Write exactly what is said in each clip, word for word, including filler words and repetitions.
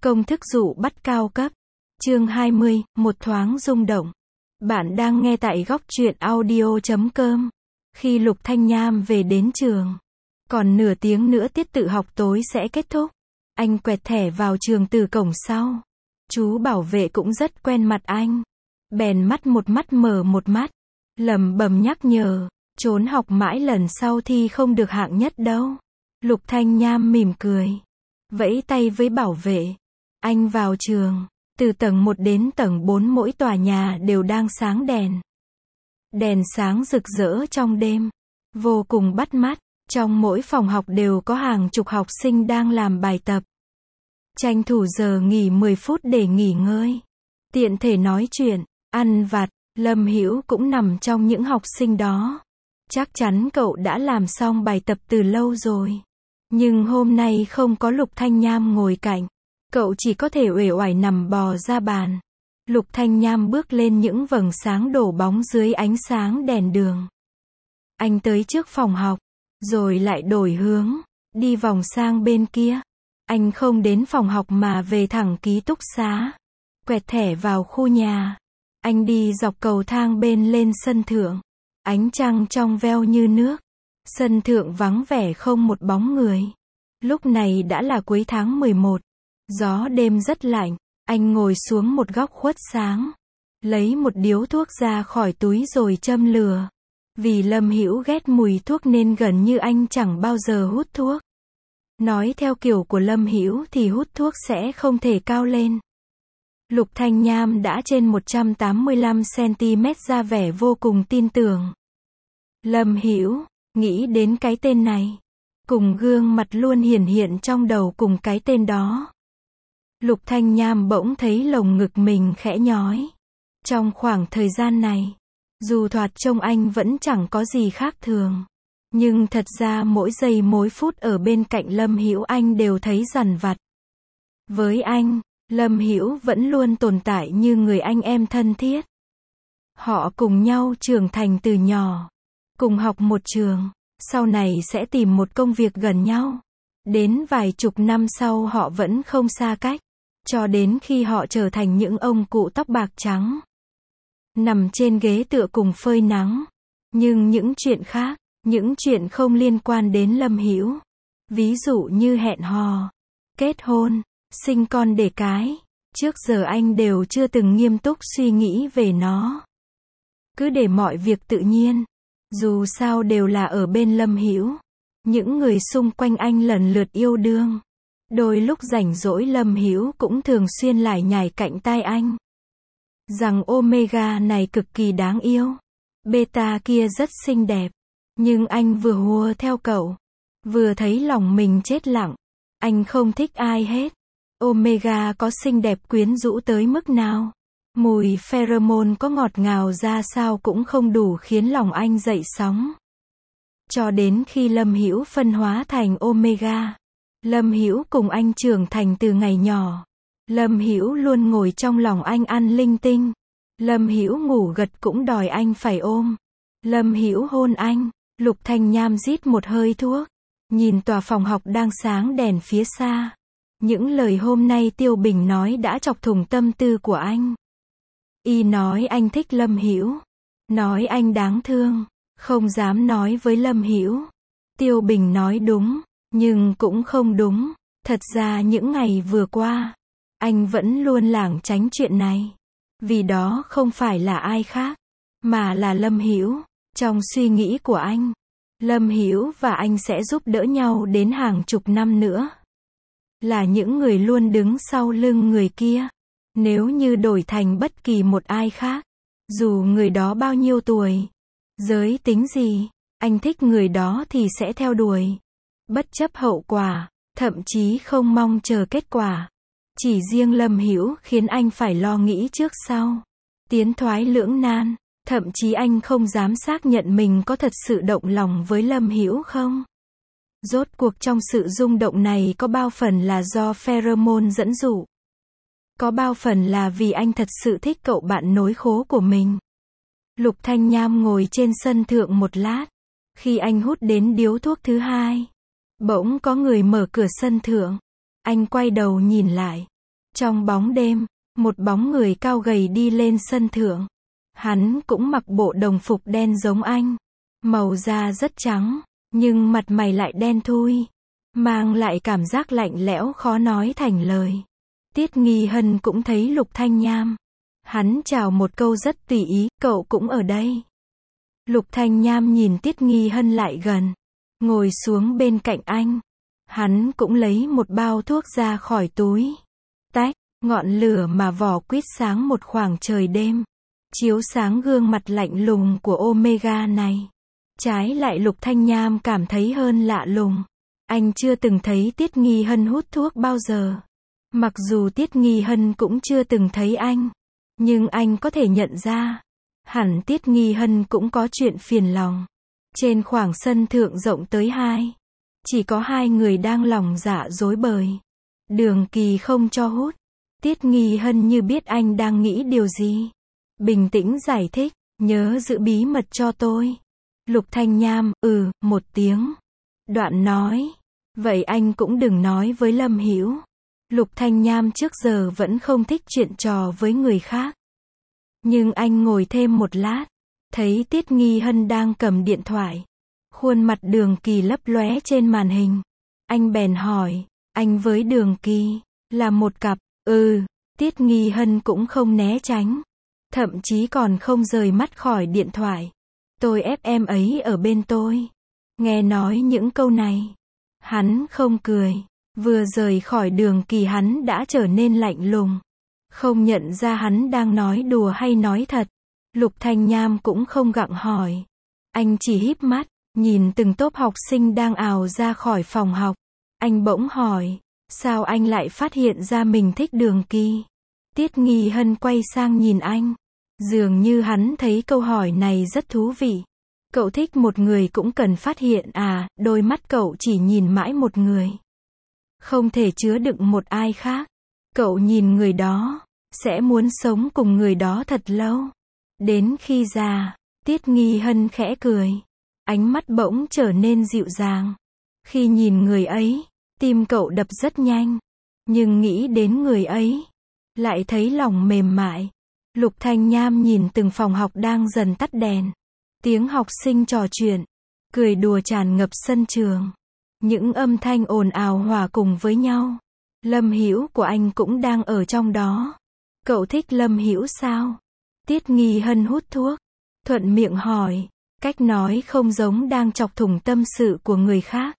Công thức dụ bắt cao cấp. Chương hai mươi, một thoáng rung động. Bạn đang nghe tại góc truyện audio chấm com. Khi Lục Thanh Nham về đến trường, còn nửa tiếng nữa tiết tự học tối sẽ kết thúc. Anh quẹt thẻ vào trường từ cổng sau. Chú bảo vệ cũng rất quen mặt anh. Bèn mắt một mắt mở một mắt, lẩm bẩm nhắc nhở, trốn học mãi lần sau thi không được hạng nhất đâu. Lục Thanh Nham mỉm cười, vẫy tay với bảo vệ. Anh vào trường. Từ tầng một đến tầng bốn mỗi tòa nhà đều đang sáng đèn. Đèn sáng rực rỡ trong đêm, vô cùng bắt mắt. Trong mỗi phòng học đều có hàng chục học sinh đang làm bài tập. Tranh thủ giờ nghỉ mười phút để nghỉ ngơi, tiện thể nói chuyện, ăn vặt. Lâm Hữu cũng nằm trong những học sinh đó. Chắc chắn cậu đã làm xong bài tập từ lâu rồi. Nhưng hôm nay không có Lục Thanh Nham ngồi cạnh. Cậu chỉ có thể uể oải nằm bò ra bàn. Lục Thanh Nham bước lên những vầng sáng đổ bóng dưới ánh sáng đèn đường. Anh tới trước phòng học, rồi lại đổi hướng, đi vòng sang bên kia. Anh không đến phòng học mà về thẳng ký túc xá. Quẹt thẻ vào khu nhà. Anh đi dọc cầu thang bên lên sân thượng. Ánh trăng trong veo như nước. Sân thượng vắng vẻ không một bóng người. Lúc này đã là cuối tháng mười một. Gió đêm rất lạnh. Anh ngồi xuống một góc khuất sáng, lấy một điếu thuốc ra khỏi túi rồi châm lửa. Vì Lâm Hữu ghét mùi thuốc nên gần như anh chẳng bao giờ hút thuốc. Nói theo kiểu của Lâm Hữu thì hút thuốc sẽ không thể cao lên. Lục Thanh Nham đã trên một trăm tám mươi lăm xăng-ti-mét ra vẻ vô cùng tin tưởng. Lâm Hữu, nghĩ đến cái tên này, cùng gương mặt luôn hiển hiện trong đầu cùng cái tên đó. Lục Thanh Nham bỗng thấy lồng ngực mình khẽ nhói. Trong khoảng thời gian này, dù thoạt trông anh vẫn chẳng có gì khác thường, nhưng thật ra mỗi giây mỗi phút ở bên cạnh Lâm Hữu anh đều thấy dằn vặt. Với anh, Lâm Hữu vẫn luôn tồn tại như người anh em thân thiết. Họ cùng nhau trưởng thành từ nhỏ, cùng học một trường, sau này sẽ tìm một công việc gần nhau. Đến vài chục năm sau họ vẫn không xa cách, cho đến khi họ trở thành những ông cụ tóc bạc trắng, nằm trên ghế tựa cùng phơi nắng. Nhưng những chuyện khác, những chuyện không liên quan đến Lâm Hữu, ví dụ như hẹn hò, kết hôn, sinh con đẻ cái, trước giờ anh đều chưa từng nghiêm túc suy nghĩ về nó. Cứ để mọi việc tự nhiên, dù sao đều là ở bên Lâm Hữu. Những người xung quanh anh lần lượt yêu đương. Đôi lúc rảnh rỗi Lâm Hữu cũng thường xuyên lải nhải cạnh tai anh, rằng Omega này cực kỳ đáng yêu, Beta kia rất xinh đẹp. Nhưng anh vừa hùa theo cậu, vừa thấy lòng mình chết lặng. Anh không thích ai hết. Omega có xinh đẹp quyến rũ tới mức nào, mùi pheromone có ngọt ngào ra sao cũng không đủ khiến lòng anh dậy sóng. Cho đến khi Lâm Hữu phân hóa thành Omega, Lâm Hữu cùng anh trưởng thành từ ngày nhỏ. Lâm Hữu luôn ngồi trong lòng anh ăn linh tinh. Lâm Hữu ngủ gật cũng đòi anh phải ôm. Lâm Hữu hôn anh. Lục Thanh Nham rít một hơi thuốc, nhìn tòa phòng học đang sáng đèn phía xa. Những lời hôm nay Tiêu Bình nói đã chọc thủng tâm tư của anh. Y nói anh thích Lâm Hữu, nói anh đáng thương, không dám nói với Lâm Hữu. Tiêu Bình nói đúng, nhưng cũng không đúng. Thật ra những ngày vừa qua, anh vẫn luôn lảng tránh chuyện này. Vì đó không phải là ai khác, mà là Lâm Hữu. Trong suy nghĩ của anh, Lâm Hữu và anh sẽ giúp đỡ nhau đến hàng chục năm nữa. Là những người luôn đứng sau lưng người kia. Nếu như đổi thành bất kỳ một ai khác, dù người đó bao nhiêu tuổi, giới tính gì, anh thích người đó thì sẽ theo đuổi. Bất chấp hậu quả, thậm chí không mong chờ kết quả. Chỉ riêng Lâm Hữu khiến anh phải lo nghĩ trước sau, tiến thoái lưỡng nan. Thậm chí anh không dám xác nhận mình có thật sự động lòng với Lâm Hữu không. Rốt cuộc trong sự rung động này có bao phần là do pheromone dẫn dụ, có bao phần là vì anh thật sự thích cậu bạn nối khố của mình. Lục Thanh Nham ngồi trên sân thượng một lát. Khi anh hút đến điếu thuốc thứ hai, bỗng có người mở cửa sân thượng. Anh quay đầu nhìn lại. Trong bóng đêm, một bóng người cao gầy đi lên sân thượng. Hắn cũng mặc bộ đồng phục đen giống anh. Màu da rất trắng, nhưng mặt mày lại đen thui, mang lại cảm giác lạnh lẽo khó nói thành lời. Tiết Nghi Hân cũng thấy Lục Thanh Nham. Hắn chào một câu rất tùy ý, cậu cũng ở đây. Lục Thanh Nham nhìn Tiết Nghi Hân lại gần, ngồi xuống bên cạnh anh. Hắn cũng lấy một bao thuốc ra khỏi túi. Tách, ngọn lửa mà vỏ quýt sáng một khoảng trời đêm, chiếu sáng gương mặt lạnh lùng của Omega này. Trái lại Lục Thanh Nham cảm thấy hơn lạ lùng. Anh chưa từng thấy Tiết Nghi Hân hút thuốc bao giờ. Mặc dù Tiết Nghi Hân cũng chưa từng thấy anh, nhưng anh có thể nhận ra, hẳn Tiết Nghi Hân cũng có chuyện phiền lòng. Trên khoảng sân thượng rộng tới hai, chỉ có hai người đang lòng dạ rối bời. Đường Kỳ không cho hút. Tiết Nghi Hân như biết anh đang nghĩ điều gì. Bình tĩnh giải thích, nhớ giữ bí mật cho tôi. Lục Thanh Nham, ừ, một tiếng. Đoạn nói, vậy anh cũng đừng nói với Lâm Hữu. Lục Thanh Nham trước giờ vẫn không thích chuyện trò với người khác. Nhưng anh ngồi thêm một lát, thấy Tiết Nghi Hân đang cầm điện thoại. Khuôn mặt Đường Kỳ lấp lóe trên màn hình. Anh bèn hỏi, anh với Đường Kỳ là một cặp? Ừ, Tiết Nghi Hân cũng không né tránh, thậm chí còn không rời mắt khỏi điện thoại. Tôi ép em ấy ở bên tôi. Nghe nói những câu này, hắn không cười. Vừa rời khỏi Đường Kỳ hắn đã trở nên lạnh lùng, không nhận ra hắn đang nói đùa hay nói thật. Lục Thanh Nham cũng không gặng hỏi. Anh chỉ híp mắt, nhìn từng tốp học sinh đang ào ra khỏi phòng học. Anh bỗng hỏi, sao anh lại phát hiện ra mình thích Đường Kỳ? Tiết Nghi Hân quay sang nhìn anh. Dường như hắn thấy câu hỏi này rất thú vị. Cậu thích một người cũng cần phát hiện à? Đôi mắt cậu chỉ nhìn mãi một người, không thể chứa đựng một ai khác. Cậu nhìn người đó, sẽ muốn sống cùng người đó thật lâu, đến khi già. Tiết Nghi Hân khẽ cười, ánh mắt bỗng trở nên dịu dàng. Khi nhìn người ấy, tim cậu đập rất nhanh, nhưng nghĩ đến người ấy, lại thấy lòng mềm mại. Lục Thanh Nham nhìn từng phòng học đang dần tắt đèn. Tiếng học sinh trò chuyện, cười đùa tràn ngập sân trường. Những âm thanh ồn ào hòa cùng với nhau. Lâm Hữu của anh cũng đang ở trong đó. Cậu thích Lâm Hữu sao? Tiết Nghi Hân hút thuốc, thuận miệng hỏi, cách nói không giống đang chọc thủng tâm sự của người khác,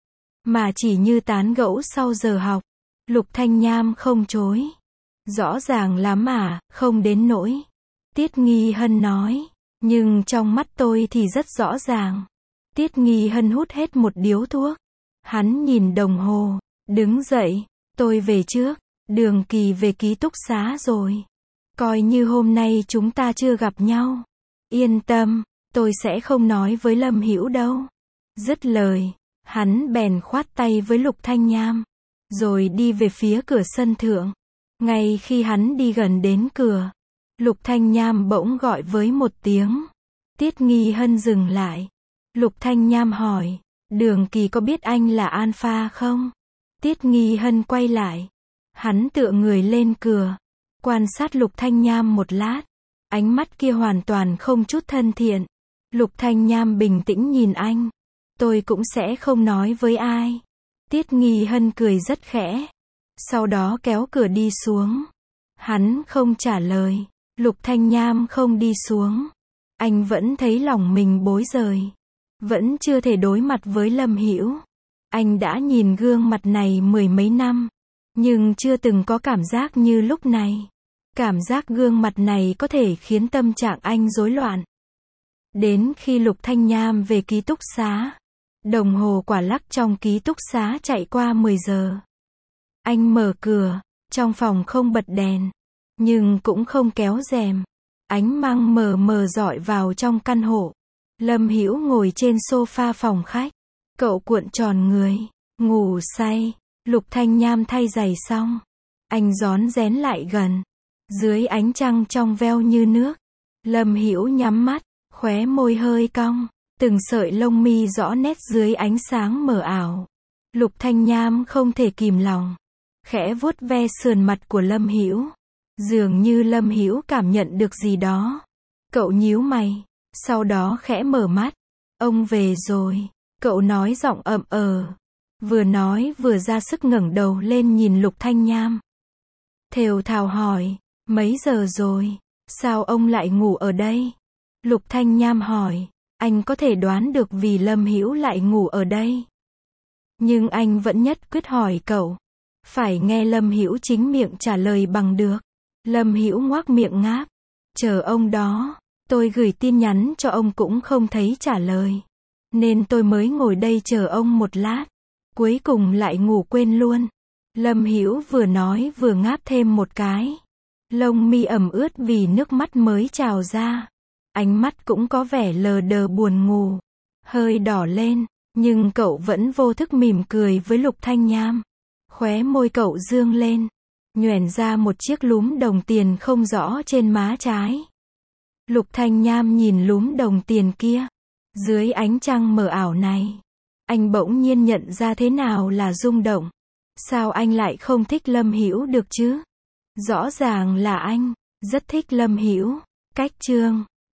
mà chỉ như tán gẫu sau giờ học. Lục Thanh Nham không chối. Rõ ràng lắm à, không đến nỗi. Tiết Nghi Hân nói, nhưng trong mắt tôi thì rất rõ ràng. Tiết Nghi Hân hút hết một điếu thuốc. Hắn nhìn đồng hồ, đứng dậy, tôi về trước, Đường Kỳ về ký túc xá rồi. Coi như hôm nay chúng ta chưa gặp nhau. Yên tâm, tôi sẽ không nói với Lâm Hữu đâu. Dứt lời, hắn bèn khoát tay với Lục Thanh Nham, rồi đi về phía cửa sân thượng. Ngay khi hắn đi gần đến cửa, Lục Thanh Nham bỗng gọi với một tiếng. Tiết Nghi Hân dừng lại. Lục Thanh Nham hỏi, Đường Kỳ có biết anh là Alpha không? Tiết Nghi Hân quay lại. Hắn tựa người lên cửa, quan sát Lục Thanh Nham một lát. Ánh mắt kia hoàn toàn không chút thân thiện. Lục Thanh Nham bình tĩnh nhìn anh. Tôi cũng sẽ không nói với ai. Tiết Nghi Hân cười rất khẽ, sau đó kéo cửa đi xuống. Hắn không trả lời. Lục Thanh Nham không đi xuống. Anh vẫn thấy lòng mình bối rời, vẫn chưa thể đối mặt với Lâm Hữu. Anh đã nhìn gương mặt này mười mấy năm, nhưng chưa từng có cảm giác như lúc này. Cảm giác gương mặt này có thể khiến tâm trạng anh rối loạn. Đến khi Lục Thanh Nham về ký túc xá, đồng hồ quả lắc trong ký túc xá chạy qua mười giờ. Anh mở cửa, trong phòng không bật đèn, nhưng cũng không kéo rèm. Ánh mang mờ mờ rọi vào trong căn hộ. Lâm Hữu ngồi trên sofa phòng khách. Cậu cuộn tròn người, ngủ say. Lục Thanh Nham thay giày xong, anh rón rén lại gần. Dưới ánh trăng trong veo như nước, Lâm Hữu nhắm mắt, khóe môi hơi cong, từng sợi lông mi rõ nét dưới ánh sáng mờ ảo. Lục Thanh Nham không thể kìm lòng, khẽ vuốt ve sườn mặt của Lâm Hữu. Dường như Lâm Hữu cảm nhận được gì đó. Cậu nhíu mày, sau đó khẽ mở mắt. Ông về rồi, cậu nói giọng ậm ờ. Vừa nói vừa ra sức ngẩng đầu lên nhìn Lục Thanh Nham. Thều thào hỏi, mấy giờ rồi, sao ông lại ngủ ở đây? Lục Thanh Nham hỏi, anh có thể đoán được vì Lâm Hữu lại ngủ ở đây. Nhưng anh vẫn nhất quyết hỏi cậu. Phải nghe Lâm Hữu chính miệng trả lời bằng được. Lâm Hữu ngoác miệng ngáp. Chờ ông đó, tôi gửi tin nhắn cho ông cũng không thấy trả lời. Nên tôi mới ngồi đây chờ ông một lát. Cuối cùng lại ngủ quên luôn. Lâm Hữu vừa nói vừa ngáp thêm một cái. Lông mi ẩm ướt vì nước mắt mới trào ra. Ánh mắt cũng có vẻ lờ đờ buồn ngủ. Hơi đỏ lên, nhưng cậu vẫn vô thức mỉm cười với Lục Thanh Nham. Khóe môi cậu dương lên, nhoẻn ra một chiếc lúm đồng tiền không rõ trên má trái. Lục Thanh Nham nhìn lúm đồng tiền kia. Dưới ánh trăng mờ ảo này, anh bỗng nhiên nhận ra thế nào là rung động. Sao anh lại không thích Lâm Hữu được chứ? Rõ ràng là anh rất thích Lâm Hữu. Cách chương